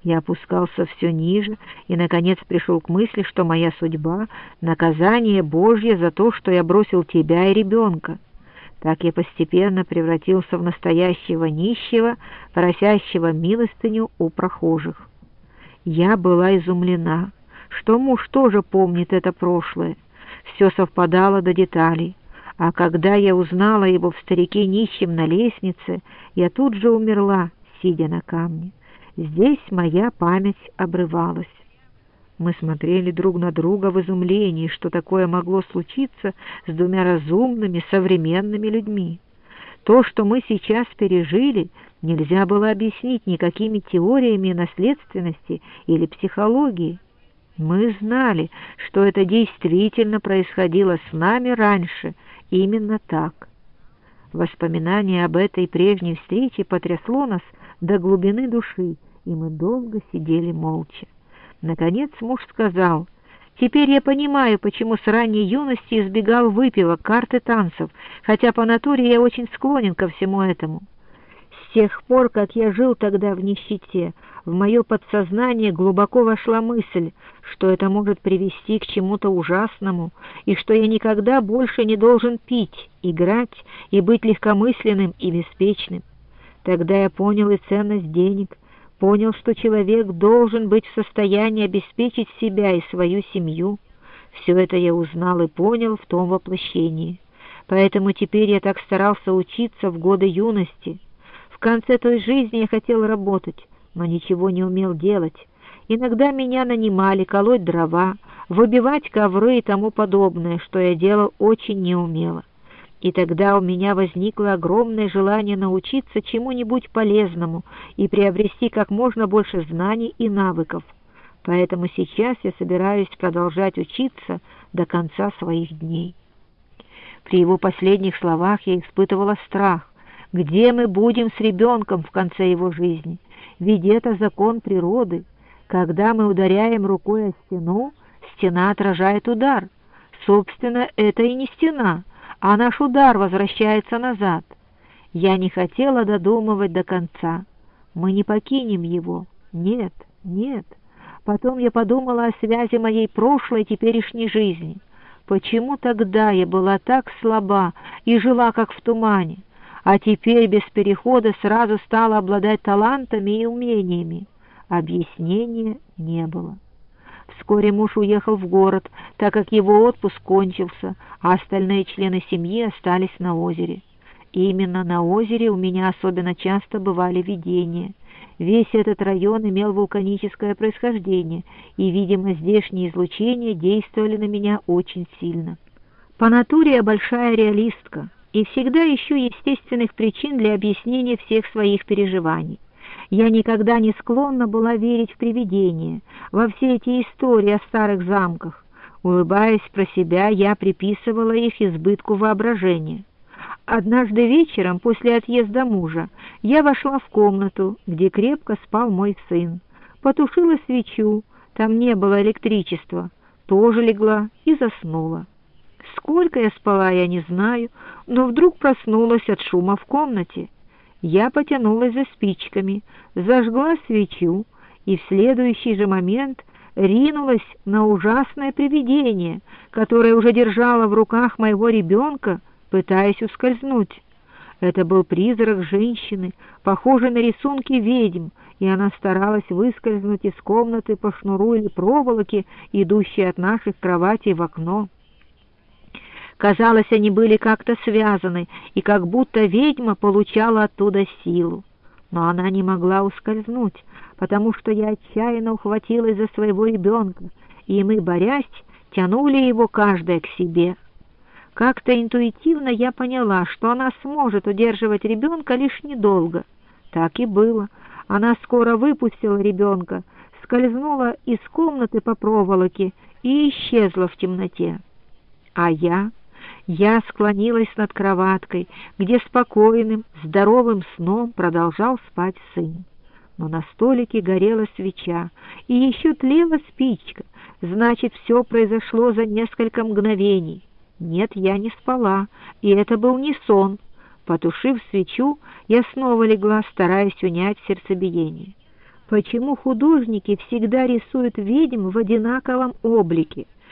Я опускался все ниже и, наконец, пришел к мысли, что моя судьба — наказание Божье за то, что я бросил тебя и ребенка. Так я постепенно превратился в настоящего нищего, просящего милостыню у прохожих. Я была изумлена, что муж тоже помнит это прошлое. Все совпадало до деталей. А когда я узнала его в старике нищем на лестнице, я тут же умерла, сидя на камне. Здесь моя память обрывалась. Мы смотрели друг на друга в изумлении, что такое могло случиться с двумя разумными, современными людьми. То, что мы сейчас пережили, нельзя было объяснить никакими теориями наследственности или психологии. Мы знали, что это действительно происходило с нами раньше, именно так. Воспоминание об этой прежней встрече потрясло нас до глубины души, и мы долго сидели молча. Наконец муж сказал: «Теперь я понимаю, почему с ранней юности избегал выпивок, карт и танцев, хотя по натуре я очень склонен ко всему этому. С тех пор, как я жил тогда в нищете, в мое подсознание глубоко вошла мысль, что это может привести к чему-то ужасному, и что я никогда больше не должен пить, играть и быть легкомысленным и беспечным. Тогда я понял и ценность денег, понял, что человек должен быть в состоянии обеспечить себя и свою семью. Все это я узнал и понял в том воплощении. Поэтому теперь я так старался учиться в годы юности. В конце той жизни я хотел работать, но ничего не умел делать. Иногда меня нанимали колоть дрова, выбивать ковры и тому подобное, что я делал очень неумело. И тогда у меня возникло огромное желание научиться чему-нибудь полезному и приобрести как можно больше знаний и навыков. Поэтому сейчас я собираюсь продолжать учиться до конца своих дней». При его последних словах я испытывала страх. Где мы будем с ребенком в конце его жизни? Ведь это закон природы. Когда мы ударяем рукой о стену, стена отражает удар. Собственно, это и не стена, а наш удар возвращается назад. Я не хотела додумывать до конца. Мы не покинем его. Нет, нет. Потом я подумала о связи моей прошлой и теперешней жизни. Почему тогда я была так слаба и жила как в тумане, а теперь без перехода сразу стала обладать талантами и умениями? Объяснения не было. Вскоре муж уехал в город, так как его отпуск кончился, а остальные члены семьи остались на озере. И именно на озере у меня особенно часто бывали видения. Весь этот район имел вулканическое происхождение, и, видимо, здешние излучения действовали на меня очень сильно. По натуре я большая реалистка, и всегда ищу естественных причин для объяснения всех своих переживаний. Я никогда не склонна была верить в привидения, во все эти истории о старых замках. Улыбаясь про себя, я приписывала их избытку воображения. Однажды вечером, после отъезда мужа, я вошла в комнату, где крепко спал мой сын. Потушила свечу, там не было электричества, тоже легла и заснула. Сколько я спала, я не знаю, но вдруг проснулась от шума в комнате. Я потянулась за спичками, зажгла свечу и в следующий же момент ринулась на ужасное привидение, которое уже держало в руках моего ребенка, пытаясь ускользнуть. Это был призрак женщины, похожий на рисунки ведьм, и она старалась выскользнуть из комнаты по шнуру или проволоке, идущей от наших кроватей в окно. Казалось, они были как-то связаны, и как будто ведьма получала оттуда силу. Но она не могла ускользнуть, потому что я отчаянно ухватилась за своего ребенка, и мы, борясь, тянули его каждая к себе. Как-то интуитивно я поняла, что она сможет удерживать ребенка лишь недолго. Так и было. Она скоро выпустила ребенка, скользнула из комнаты по проволоке и исчезла в темноте. А я склонилась над кроваткой, где спокойным, здоровым сном продолжал спать сын. Но на столике горела свеча, и еще тлела спичка. Значит, все произошло за несколько мгновений. Нет, я не спала, и это был не сон. Потушив свечу, я снова легла, стараясь унять сердцебиение. Почему художники всегда рисуют ведьм в одинаковом облике?